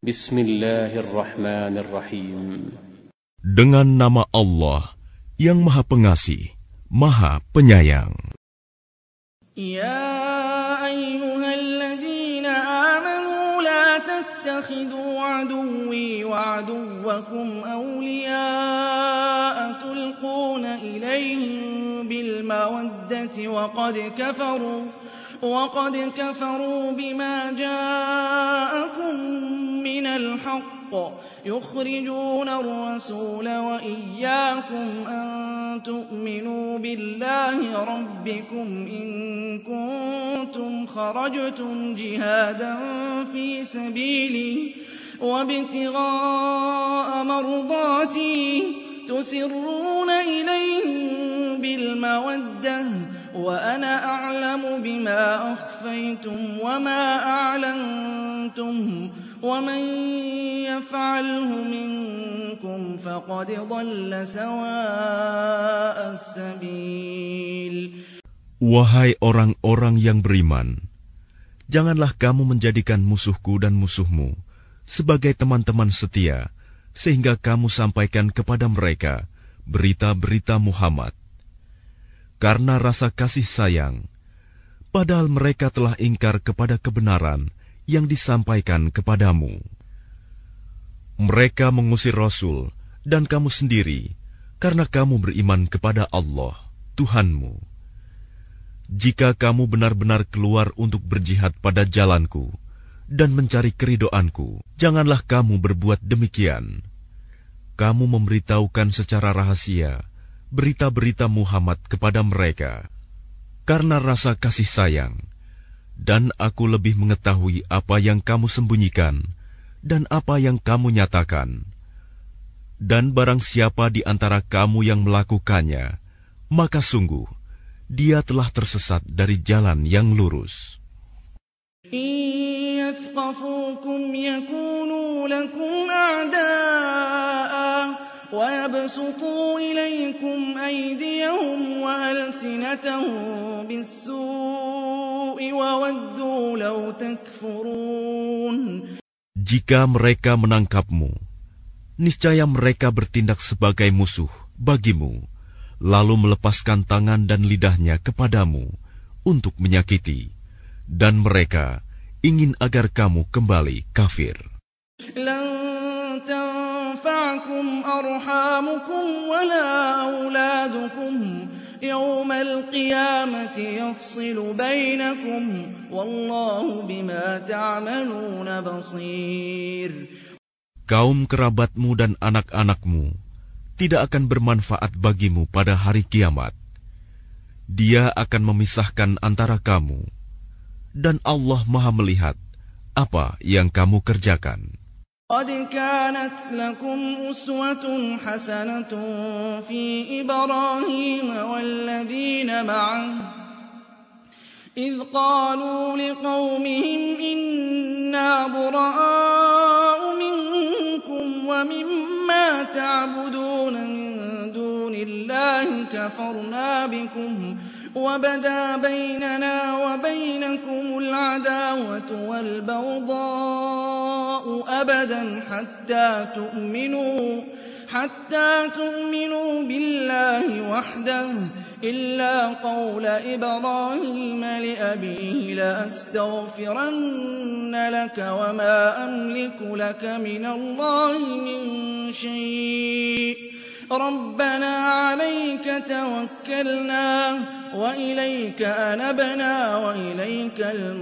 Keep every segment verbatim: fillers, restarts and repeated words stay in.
Bismillahirrahmanirrahim. Dengan nama Allah yang Maha Pengasih, Maha Penyayang. Ya ayyuhalladzina amanu la tattakhidhu aduwwi wa aduwwakum awliya'a tulquna ilayhim bil mawaddati wa qad kafaru wa qad kafaru bima ja'akum minal haqq yukhrijuna ar-rasula wa iyyakum an tu'minu billahi rabbikum in kuntum kharajtum jihadan fi sabili wa ibtighaa'a mardati tusirruna ilayhim bil mawaddah wa ana a'lamu bima akhfaytum wa ma a'lantum وَمَن يَفْعَلْهُ مِنكُمْ فَقَدْ ضَلَّ سَوَاءَ السَّبِيلِ. Wahai orang-orang yang beriman, janganlah kamu menjadikan musuhku dan musuhmu sebagai teman-teman setia, sehingga kamu sampaikan kepada mereka berita-berita Muhammad. Karena rasa kasih sayang, padahal mereka telah ingkar kepada kebenaran yang disampaikan kepadamu. Mereka mengusir Rasul dan kamu sendiri karena kamu beriman kepada Allah, Tuhanmu. Jika kamu benar-benar keluar untuk berjihad pada jalanku dan mencari keridoanku, janganlah kamu berbuat demikian. Kamu memberitahukan secara rahasia berita-berita Muhammad kepada mereka karena rasa kasih sayang. Dan aku lebih mengetahui apa yang kamu sembunyikan dan apa yang kamu nyatakan. Dan barang siapa di antara kamu yang melakukannya, maka sungguh dia telah tersesat dari jalan yang lurus. إِن يَثْقَفُوكُمْ يَكُونُوا لَكُمْ أَعْدَاءً وَيَبْسُطُوا إِلَيْكُمْ أَيْدِيَهُمْ وَأَلْسِنَتَهُم بِالسُّوءِ وَوَدُّوا لَوْ تَكْفُرُونَ. Jika mereka menangkapmu, niscaya mereka bertindak sebagai musuh bagimu, lalu melepaskan tangan dan lidahnya kepadamu untuk menyakiti, dan mereka ingin agar kamu kembali kafir. تنفعكم أرحامكم ولا أولادكم يوم القيامة يفصل بينكم والله بما تعملون بصير. Kaum kerabatmu dan anak-anakmu tidak akan bermanfaat bagimu pada hari kiamat. Dia akan memisahkan antara kamu, dan Allah Maha melihat apa yang kamu kerjakan. قد كانت لكم أسوة حسنة في إبراهيم والذين معه إذ قالوا لقومهم إنا براء منكم ومما تعبدون من دون الله كفرنا بكم وبدا بيننا وبينكم العداوة والبغضاء أبدا حتى تؤمنوا حتى تؤمنوا بالله وحده إلا قول إبراهيم لأبيه لأستغفرن لك وما أملك لك من الله من شيء ربنا عليك توكلنا وإليك أنبنا وإليك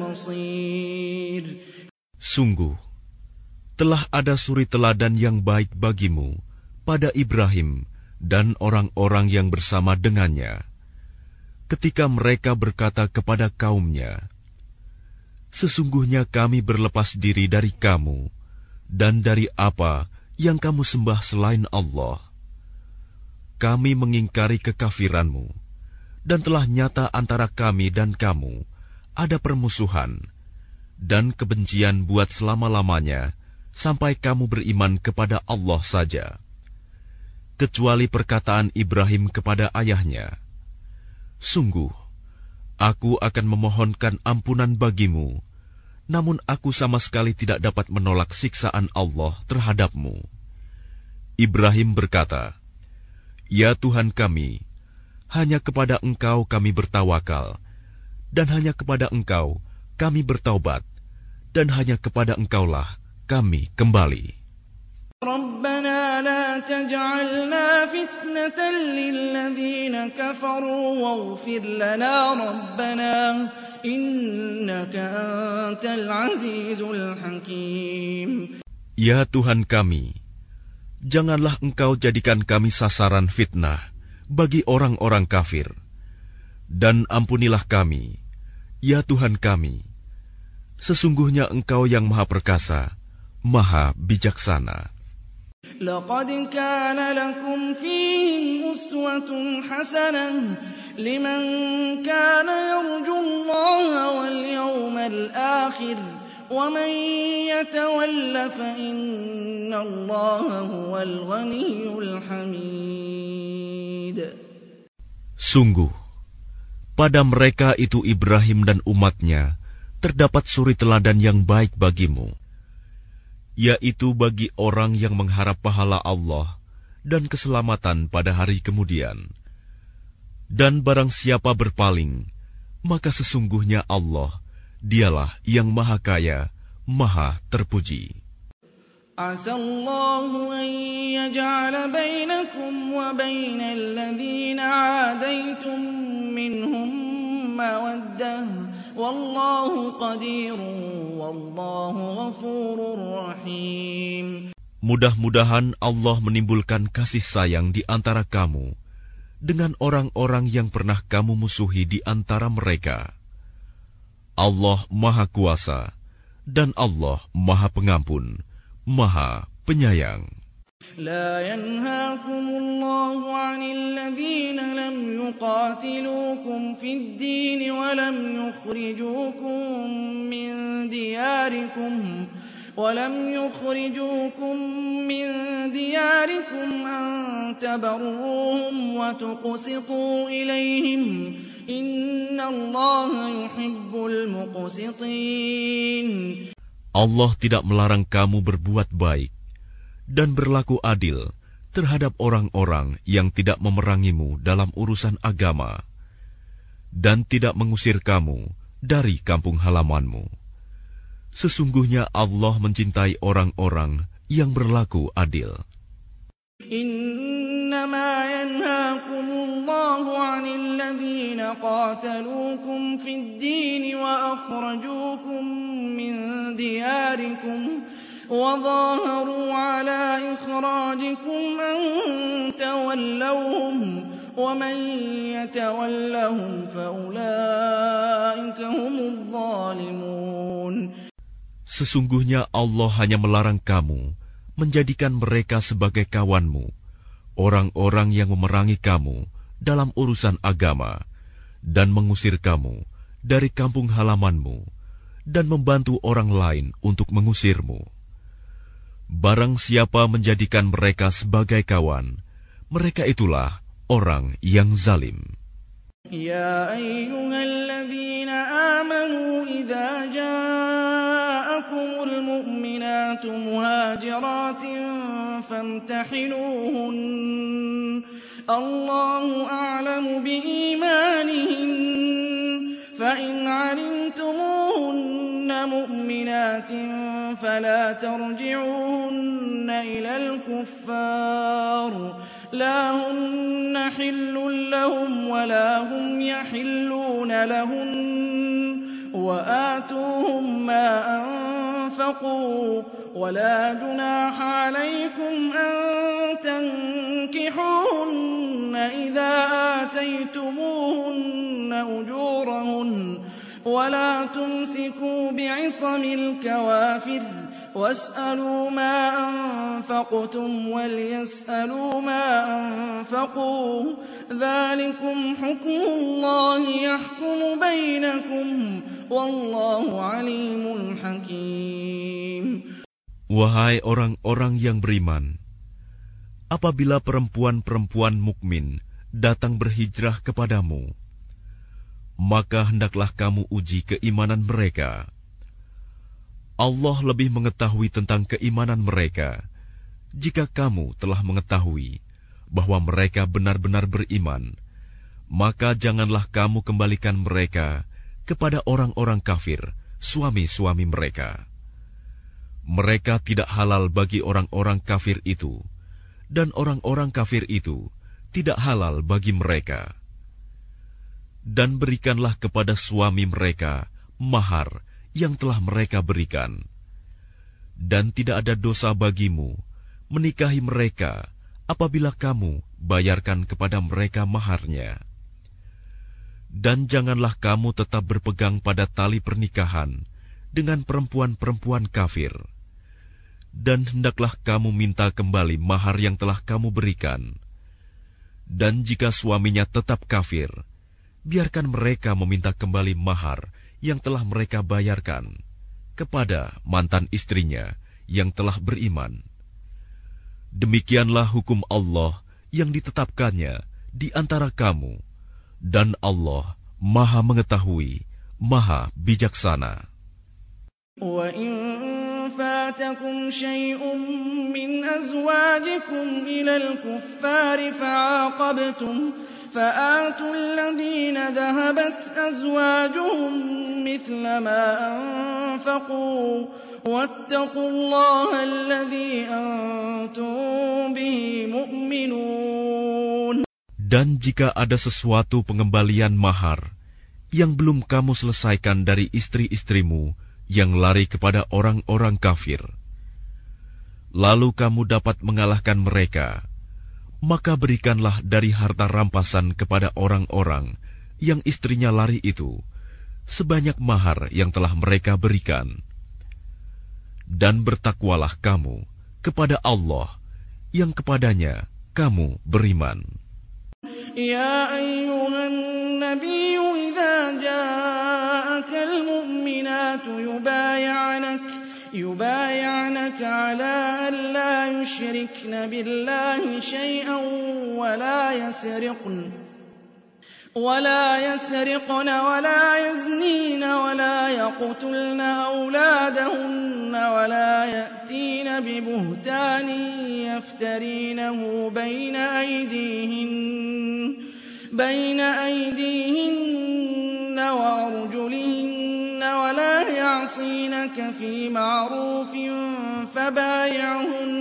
المصير. Sungguh, telah ada suri teladan yang baik bagimu pada Ibrahim dan orang-orang yang bersama dengannya, ketika mereka berkata kepada kaumnya, sesungguhnya kami berlepas diri dari kamu dan dari apa yang kamu sembah selain Allah. Kami mengingkari kekafiranmu, dan telah nyata antara kami dan kamu ada permusuhan dan kebencian buat selama-lamanya sampai kamu beriman kepada Allah saja, kecuali perkataan Ibrahim kepada ayahnya, sungguh, aku akan memohonkan ampunan bagimu, namun aku sama sekali tidak dapat menolak siksaan Allah terhadapmu. Ibrahim berkata, Ya Tuhan kami, hanya kepada Engkau kami bertawakal, dan hanya kepada Engkau kami bertaubat, dan hanya kepada Engkaulah kami kembali. ربنا لا تجعلنا فتنة للذين كفروا واغفر لنا ربنا إنك أنت العزيز الحكيم. Ya Tuhan kami, janganlah Engkau jadikan kami sasaran fitnah bagi orang-orang kafir, dan ampunilah kami, ya Tuhan kami. Sesungguhnya Engkau yang Maha Perkasa, Maha Bijaksana. لقد كان لكم فيهم أسوة حسنة لمن كان يرجو الله واليوم الآخر ومن يتول فإن الله هو الغني الحميد. Sungguh, pada mereka itu Ibrahim dan umatnya terdapat suri teladan yang baik bagimu, yaitu bagi orang yang mengharap pahala Allah dan keselamatan pada hari kemudian. Dan barang siapa berpaling, maka sesungguhnya Allah, dialah yang maha kaya, maha terpuji. Asallahu an yaj'ala bainakum wa bainal ladzina 'adaitum minhum mawaddah wallahu qadirun wallahu ghafurur rahim. Mudah-mudahan Allah menimbulkan kasih sayang di antara kamu dengan orang-orang yang pernah kamu musuhi di antara mereka. Allah Maha Kuasa dan Allah Maha Pengampun, Maha Penyayang. لا ينهاكم الله عن الذين لم يقاتلوكم في الدين ولم يخرجوكم من دياركم ولم يخرجوكم من دياركم أن تبروهم وتقسطوا إليهم إن الله يحب المقسطين. Allah tidak melarang kamu berbuat baik dan berlaku adil terhadap orang-orang yang tidak memerangimu dalam urusan agama dan tidak mengusir kamu dari kampung halamanmu. Sesungguhnya Allah mencintai orang-orang yang berlaku adil. Innama yanhaakumullahu 'anil ladzina qataluukum fid din wa akhrajuukum min diyarikum وظاهروا على إخراجكم أن تولوهم ومن يتولهم فأولئك هم الظالمون. Sesungguhnya Allah hanya melarang kamu menjadikan mereka sebagai kawanmu, orang-orang yang memerangi kamu dalam urusan agama dan mengusir kamu dari kampung halamanmu dan membantu orang lain untuk mengusirmu. Barang siapa menjadikan mereka sebagai kawan, mereka itulah orang yang zalim. Ya ayyuhalladzina amanu idza ja'akumul mu'minatu muhajiratin famtahinuhun Allahu a'lamu biimanihin fa in 'alimtumuhunna mu'minatin فلا ترجعوهن إلى الكفار لا هن حل لهم ولا هم يحلون لهن وآتوهم ما أنفقوا ولا جناح عليكم أن تنكحوهن إذا آتيتموهن أجورهن ولا تمسكوا بعصم الكوافر واسألوا ما أنفقتم وليسألوا ما أنفقوا ذلكم حكم الله يحكم بينكم والله عليم حكيم. Wahai orang-orang yang beriman, apabila perempuan-perempuan mukmin datang berhijrah kepadamu, maka hendaklah kamu uji keimanan mereka. Allah lebih mengetahui tentang keimanan mereka. Jika kamu telah mengetahui bahwa mereka benar-benar beriman, maka janganlah kamu kembalikan mereka kepada orang-orang kafir, suami-suami mereka. Mereka tidak halal bagi orang-orang kafir itu, dan orang-orang kafir itu tidak halal bagi mereka. Dan berikanlah kepada suami mereka mahar yang telah mereka berikan. Dan tidak ada dosa bagimu menikahi mereka apabila kamu bayarkan kepada mereka maharnya. Dan janganlah kamu tetap berpegang pada tali pernikahan dengan perempuan-perempuan kafir. Dan hendaklah kamu minta kembali mahar yang telah kamu berikan. Dan jika suaminya tetap kafir, biarkan mereka meminta kembali mahar yang telah mereka bayarkan kepada mantan istrinya yang telah beriman. Demikianlah hukum Allah yang ditetapkannya di antara kamu, dan Allah Maha Mengetahui, Maha Bijaksana. Wa in fatakum syai'un min azwajikum ilal kuffari fa'aqabtum فآتوا الذين ذهبت أزواجهم مثل ما أنفقوا واتقوا الله الذي أنتم به مؤمنون. Dan jika ada sesuatu pengembalian mahar yang belum kamu selesaikan dari istri-istrimu yang lari kepada orang-orang kafir, lalu kamu dapat mengalahkan mereka, maka berikanlah dari harta rampasan kepada orang-orang yang istrinya lari itu sebanyak mahar yang telah mereka berikan. Dan bertakwalah kamu kepada Allah yang kepadanya kamu beriman. Ya ayyuhan nabiyyu idza ja'aka al-mu'minatu yubay'anaka يبايعنك على أن لا يشركن بالله شيئا ولا يسرقن ولا يسرقن ولا يزنين ولا يقتلن أولادهن ولا يأتين ببهتان يفترينه بين أيديهن بين أيديهن وأرجلهن ولا يعصينك في معروف فبايعهن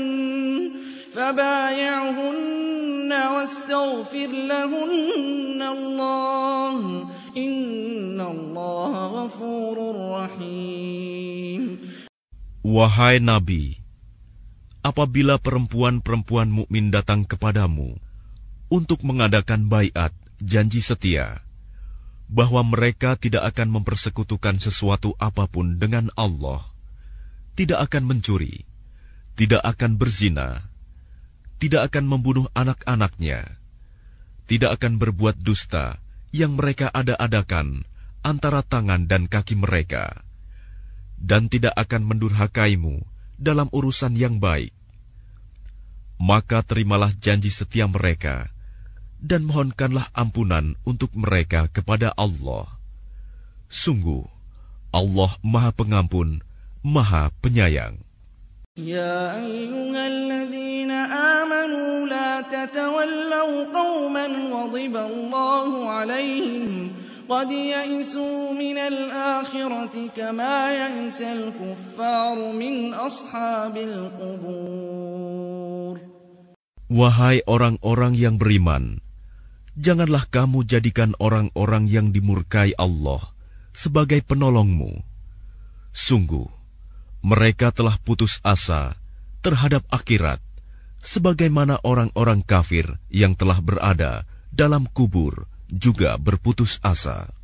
فبايعهن واستغفر لهن الله إن الله غفور رحيم. Wahai Nabi, apabila perempuan-perempuan mukmin datang kepadamu untuk mengadakan baiat janji setia bahwa mereka tidak akan mempersekutukan sesuatu apapun dengan Allah, tidak akan mencuri, tidak akan berzina, tidak akan membunuh anak-anaknya, tidak akan berbuat dusta yang mereka ada-adakan antara tangan dan kaki mereka, dan tidak akan mendurhakaimu dalam urusan yang baik, maka terimalah janji setia mereka, dan mohonkanlah ampunan untuk mereka kepada Allah. Sungguh, Allah Maha Pengampun, Maha Penyayang. Ya ayyuhalladzina amanu la tatawallaw qauman ghadiba Allahu alaihim qad ya'isu minal akhirati kama ya'isal kuffaru min ashabil qubur. Wahai orang-orang yang beriman, janganlah kamu jadikan orang-orang yang dimurkai Allah sebagai penolongmu. Sungguh, mereka telah putus asa terhadap akhirat, sebagaimana orang-orang kafir yang telah berada dalam kubur juga berputus asa.